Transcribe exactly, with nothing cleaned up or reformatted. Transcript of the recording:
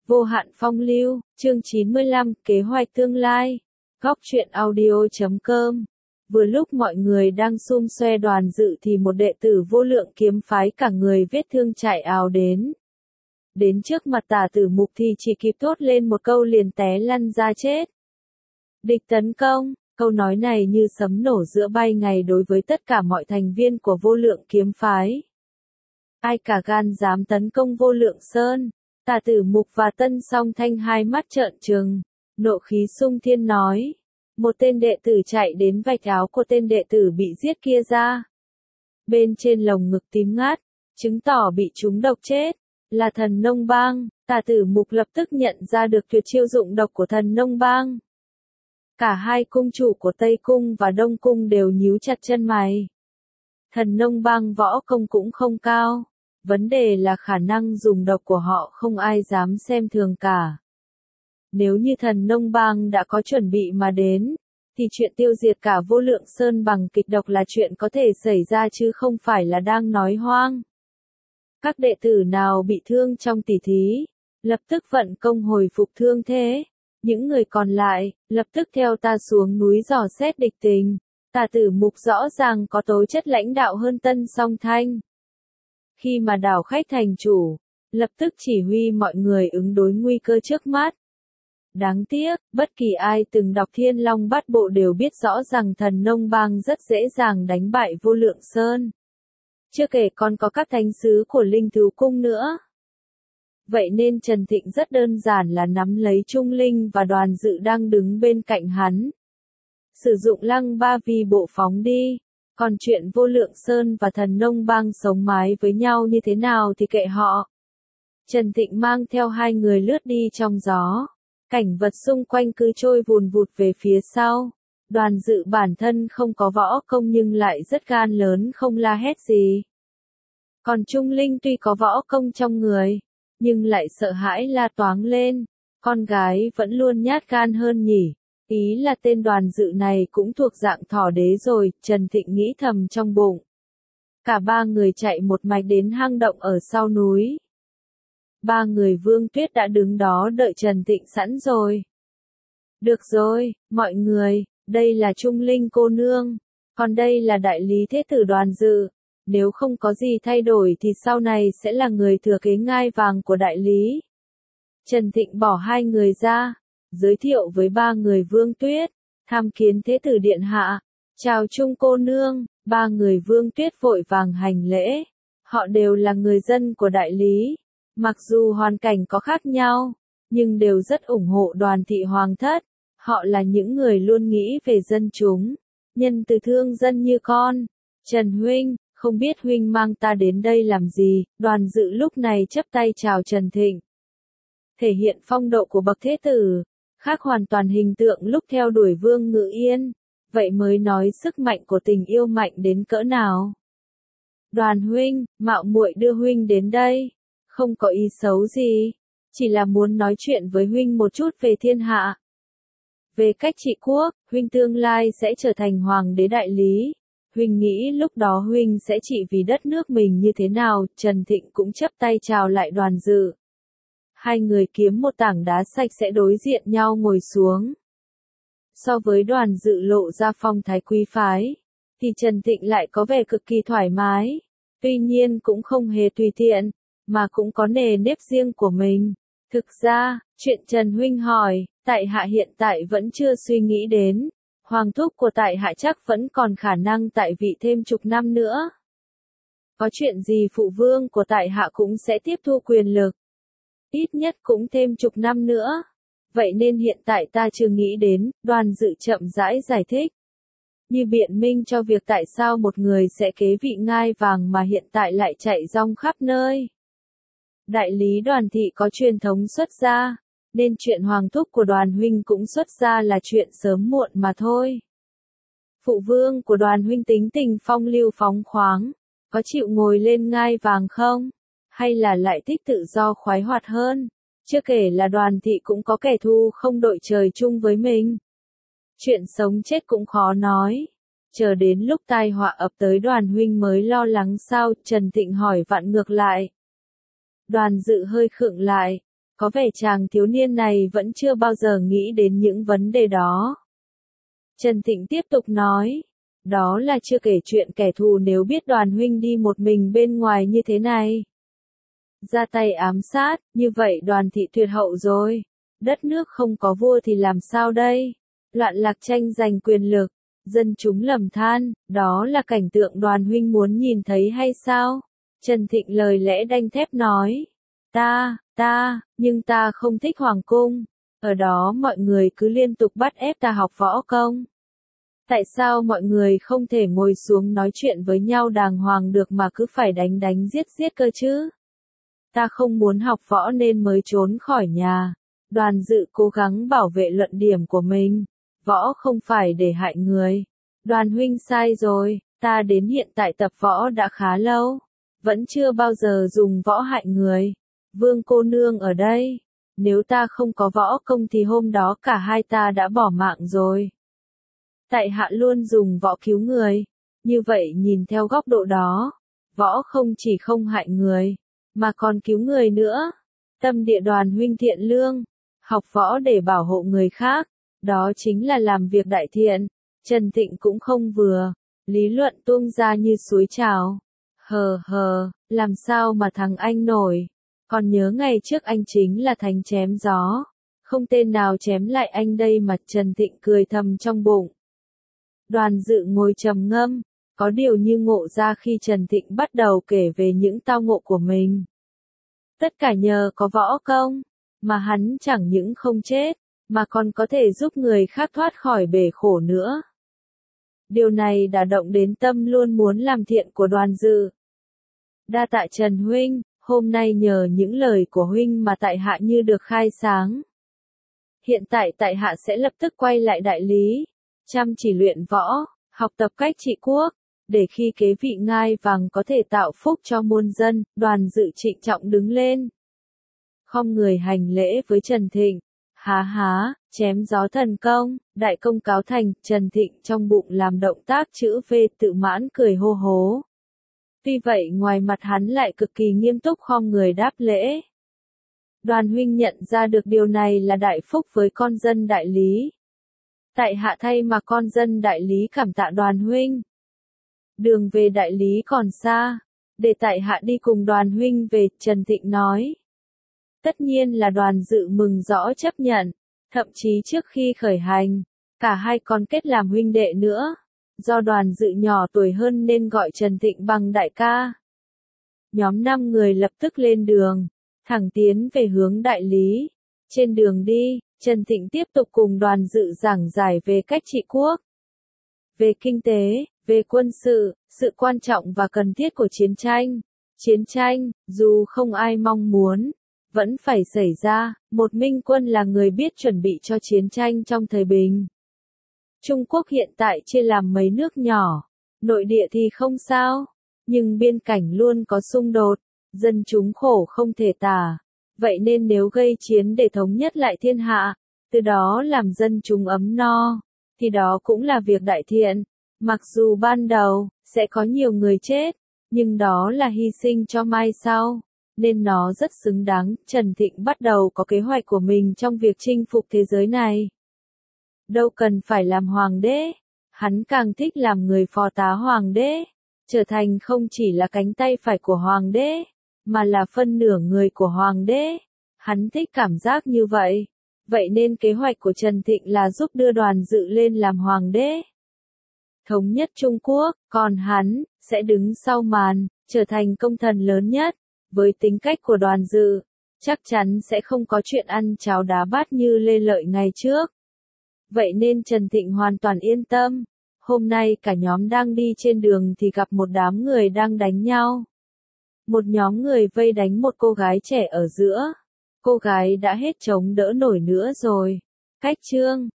Vô hạn phong lưu, chương chín mươi lăm, kế hoạch tương lai. Góc truyện audio chấm com. Vừa lúc mọi người đang sum xoe Đoàn Dự thì một đệ tử Vô Lượng Kiếm Phái cả người vết thương chạy ào đến. Đến trước mặt Tả Tử Mục thì chỉ kịp thốt lên một câu liền té lăn ra chết. Địch tấn công, câu nói này như sấm nổ giữa bay ngày đối với tất cả mọi thành viên của Vô Lượng Kiếm Phái. Ai cả gan dám tấn công Vô Lượng Sơn? Tả Tử Mục và Tân Song Thanh hai mắt trợn trừng, nộ khí sung thiên nói. Một tên đệ tử chạy đến vạch áo của tên đệ tử bị giết kia ra. Bên trên lồng ngực tím ngắt, chứng tỏ bị trúng độc chết, là thần nông bang. Tả Tử Mục lập tức nhận ra được tuyệt chiêu dụng độc của thần nông bang. Cả hai cung chủ của Tây Cung và Đông Cung đều nhíu chặt chân mày. Thần nông bang võ công cũng không cao. Vấn đề là khả năng dùng độc của họ không ai dám xem thường cả. Nếu như thần nông bang đã có chuẩn bị mà đến, thì chuyện tiêu diệt cả Vô Lượng Sơn bằng kịch độc là chuyện có thể xảy ra chứ không phải là đang nói hoang. Các đệ tử nào bị thương trong tỉ thí, lập tức vận công hồi phục thương thế. Những người còn lại, lập tức theo ta xuống núi dò xét địch tình. Tả Tử Mục rõ ràng có tố chất lãnh đạo hơn Tân Song Thanh. Khi mà đảo khách thành chủ, lập tức chỉ huy mọi người ứng đối nguy cơ trước mắt. Đáng tiếc, bất kỳ ai từng đọc Thiên Long Bát Bộ đều biết rõ rằng thần nông bang rất dễ dàng đánh bại Vô Lượng Sơn. Chưa kể còn có các thánh sứ của Linh Thú Cung nữa. Vậy nên Trần Thịnh rất đơn giản là nắm lấy Trung Linh và Đoàn Dự đang đứng bên cạnh hắn. Sử dụng Lăng Ba Vi bộ phóng đi. Còn chuyện Vô Lượng Sơn và thần nông bang sống mái với nhau như thế nào thì kệ họ. Trần Thịnh mang theo hai người lướt đi trong gió. Cảnh vật xung quanh cứ trôi vùn vụt về phía sau. Đoàn Dự bản thân không có võ công nhưng lại rất gan lớn không la hét gì. Còn Trung Linh tuy có võ công trong người, nhưng lại sợ hãi la toáng lên. Con gái vẫn luôn nhát gan hơn nhỉ. Ý là tên Đoàn Dự này cũng thuộc dạng thỏ đế rồi, Trần Thịnh nghĩ thầm trong bụng. Cả ba người chạy một mạch đến hang động ở sau núi. Ba người Vương Tuyết đã đứng đó đợi Trần Thịnh sẵn rồi. Được rồi, mọi người, đây là Trung Linh cô nương, còn đây là đại lý thế tử Đoàn Dự. Nếu không có gì thay đổi thì sau này sẽ là người thừa kế ngai vàng của đại lý. Trần Thịnh bỏ hai người ra. Giới thiệu với ba người Vương Tuyết, tham kiến thế tử điện hạ, chào Trung cô nương. Ba người Vương Tuyết vội vàng hành lễ, họ đều là người dân của đại lý, mặc dù hoàn cảnh có khác nhau, nhưng đều rất ủng hộ Đoàn thị hoàng thất, họ là những người luôn nghĩ về dân chúng, nhân từ thương dân như con. Trần huynh, không biết huynh mang ta đến đây làm gì? Đoàn Dự lúc này chắp tay chào Trần Thịnh, thể hiện phong độ của bậc thế tử. Khác hoàn toàn hình tượng lúc theo đuổi Vương Ngự Yên, vậy mới nói sức mạnh của tình yêu mạnh đến cỡ nào. Đoàn huynh, mạo muội đưa huynh đến đây, không có ý xấu gì, chỉ là muốn nói chuyện với huynh một chút về thiên hạ. Về cách trị quốc, huynh tương lai sẽ trở thành hoàng đế đại lý, huynh nghĩ lúc đó huynh sẽ trị vì đất nước mình như thế nào? Trần Thịnh cũng chắp tay chào lại Đoàn Dự. Hai người kiếm một tảng đá sạch sẽ đối diện nhau ngồi xuống. So với Đoàn Dự lộ ra phong thái quý phái, thì Trần Thịnh lại có vẻ cực kỳ thoải mái. Tuy nhiên cũng không hề tùy tiện, mà cũng có nề nếp riêng của mình. Thực ra, chuyện Trần huynh hỏi, tại hạ hiện tại vẫn chưa suy nghĩ đến. Hoàng thúc của tại hạ chắc vẫn còn khả năng tại vị thêm chục năm nữa. Có chuyện gì phụ vương của tại hạ cũng sẽ tiếp thu quyền lực. Ít nhất cũng thêm chục năm nữa. Vậy nên hiện tại ta chưa nghĩ đến, Đoàn Dự chậm rãi giải thích. Như biện minh cho việc tại sao một người sẽ kế vị ngai vàng mà hiện tại lại chạy rong khắp nơi. Đại lý Đoàn thị có truyền thống xuất gia, nên chuyện hoàng thúc của Đoàn huynh cũng xuất gia là chuyện sớm muộn mà thôi. Phụ vương của Đoàn huynh tính tình phong lưu phóng khoáng, có chịu ngồi lên ngai vàng không? Hay là lại thích tự do khoái hoạt hơn? Chưa kể là Đoàn thị cũng có kẻ thù không đội trời chung với mình. Chuyện sống chết cũng khó nói. Chờ đến lúc tai họa ập tới Đoàn huynh mới lo lắng sao? Trần Thịnh hỏi vặn ngược lại. Đoàn Dự hơi khựng lại, Có vẻ chàng thiếu niên này vẫn chưa bao giờ nghĩ đến những vấn đề đó. Trần Thịnh tiếp tục nói. Đó là chưa kể chuyện kẻ thù nếu biết Đoàn huynh đi một mình bên ngoài như thế này. Ra tay ám sát, như vậy Đoàn thị tuyệt hậu rồi. Đất nước không có vua thì làm sao đây? Loạn lạc tranh giành quyền lực, dân chúng lầm than, đó là cảnh tượng Đoàn huynh muốn nhìn thấy hay sao? Trần Thịnh lời lẽ đanh thép nói. Ta, ta, nhưng ta không thích hoàng cung. Ở đó mọi người cứ liên tục bắt ép ta học võ công. Tại sao mọi người không thể ngồi xuống nói chuyện với nhau đàng hoàng được mà cứ phải đánh đánh giết giết cơ chứ? Ta không muốn học võ nên mới trốn khỏi nhà. Đoàn Dự cố gắng bảo vệ luận điểm của mình. Võ không phải để hại người. Đoàn huynh sai rồi, ta đến hiện tại tập võ đã khá lâu. Vẫn chưa bao giờ dùng võ hại người. Vương cô nương ở đây. Nếu ta không có võ công thì hôm đó cả hai ta đã bỏ mạng rồi. Tại hạ luôn dùng võ cứu người. Như vậy nhìn theo góc độ đó, võ không chỉ không hại người, mà còn cứu người nữa. Tâm địa Đoàn huynh thiện lương, học võ để bảo hộ người khác, đó chính là làm việc đại thiện. Trần Thịnh cũng không vừa, lý luận tuông ra như suối trào. Hờ hờ, làm sao mà thằng anh nổi. Còn nhớ ngày trước anh chính là thánh chém gió. Không tên nào chém lại anh đây mà. Trần Thịnh cười thầm trong bụng. Đoàn Dự ngồi trầm ngâm, có điều như ngộ ra khi Trần Thịnh bắt đầu kể về những tao ngộ của mình. Tất cả nhờ có võ công, mà hắn chẳng những không chết, mà còn có thể giúp người khác thoát khỏi bể khổ nữa. Điều này đã động đến tâm luôn muốn làm thiện của Đoàn Dự. Đa tạ Trần huynh, hôm nay nhờ những lời của huynh mà tại hạ như được khai sáng. Hiện tại tại hạ sẽ lập tức quay lại đại lý, chăm chỉ luyện võ, học tập cách trị quốc, để khi kế vị ngai vàng có thể tạo phúc cho muôn dân. Đoàn Dự trịnh trọng đứng lên, khom người hành lễ với Trần Thịnh. Há há, chém gió thần công, đại công cáo thành. Trần Thịnh trong bụng làm động tác chữ V tự mãn cười hô hố. Tuy vậy ngoài mặt hắn lại cực kỳ nghiêm túc khom người đáp lễ. Đoàn huynh nhận ra được điều này là đại phúc với con dân đại lý. Tại hạ thay mà con dân đại lý cảm tạ Đoàn huynh. Đường về đại lý còn xa, để tại hạ đi cùng Đoàn huynh về. Trần Thịnh nói. Tất nhiên là Đoàn Dự mừng rõ chấp nhận, thậm chí trước khi khởi hành, cả hai còn kết làm huynh đệ nữa. Do Đoàn Dự nhỏ tuổi hơn nên gọi Trần Thịnh bằng đại ca. Nhóm năm người lập tức lên đường, thẳng tiến về hướng đại lý. Trên đường đi, Trần Thịnh tiếp tục cùng Đoàn Dự giảng giải về cách trị quốc, về kinh tế, về quân sự, sự quan trọng và cần thiết của chiến tranh. Chiến tranh, dù không ai mong muốn, vẫn phải xảy ra. Một minh quân là người biết chuẩn bị cho chiến tranh trong thời bình. Trung Quốc hiện tại chia làm mấy nước nhỏ, nội địa thì không sao, nhưng biên cảnh luôn có xung đột, dân chúng khổ không thể tả. Vậy nên nếu gây chiến để thống nhất lại thiên hạ, từ đó làm dân chúng ấm no, thì đó cũng là việc đại thiện. Mặc dù ban đầu sẽ có nhiều người chết, nhưng đó là hy sinh cho mai sau, nên nó rất xứng đáng. Trần Thịnh bắt đầu có kế hoạch của mình trong việc chinh phục thế giới này. Đâu cần phải làm hoàng đế, hắn càng thích làm người phò tá hoàng đế, trở thành không chỉ là cánh tay phải của hoàng đế, mà là phân nửa người của hoàng đế. Hắn thích cảm giác như vậy. Vậy nên kế hoạch của Trần Thịnh là giúp đưa Đoàn Dự lên làm hoàng đế, thống nhất Trung Quốc, còn hắn sẽ đứng sau màn, trở thành công thần lớn nhất. Với tính cách của Đoàn Dự, chắc chắn sẽ không có chuyện ăn cháo đá bát như Lê Lợi ngày trước. Vậy nên Trần Thịnh hoàn toàn yên tâm. Hôm nay cả nhóm đang đi trên đường thì gặp một đám người đang đánh nhau. Một nhóm người vây đánh một cô gái trẻ ở giữa. Cô gái đã hết chống đỡ nổi nữa rồi. Cách chương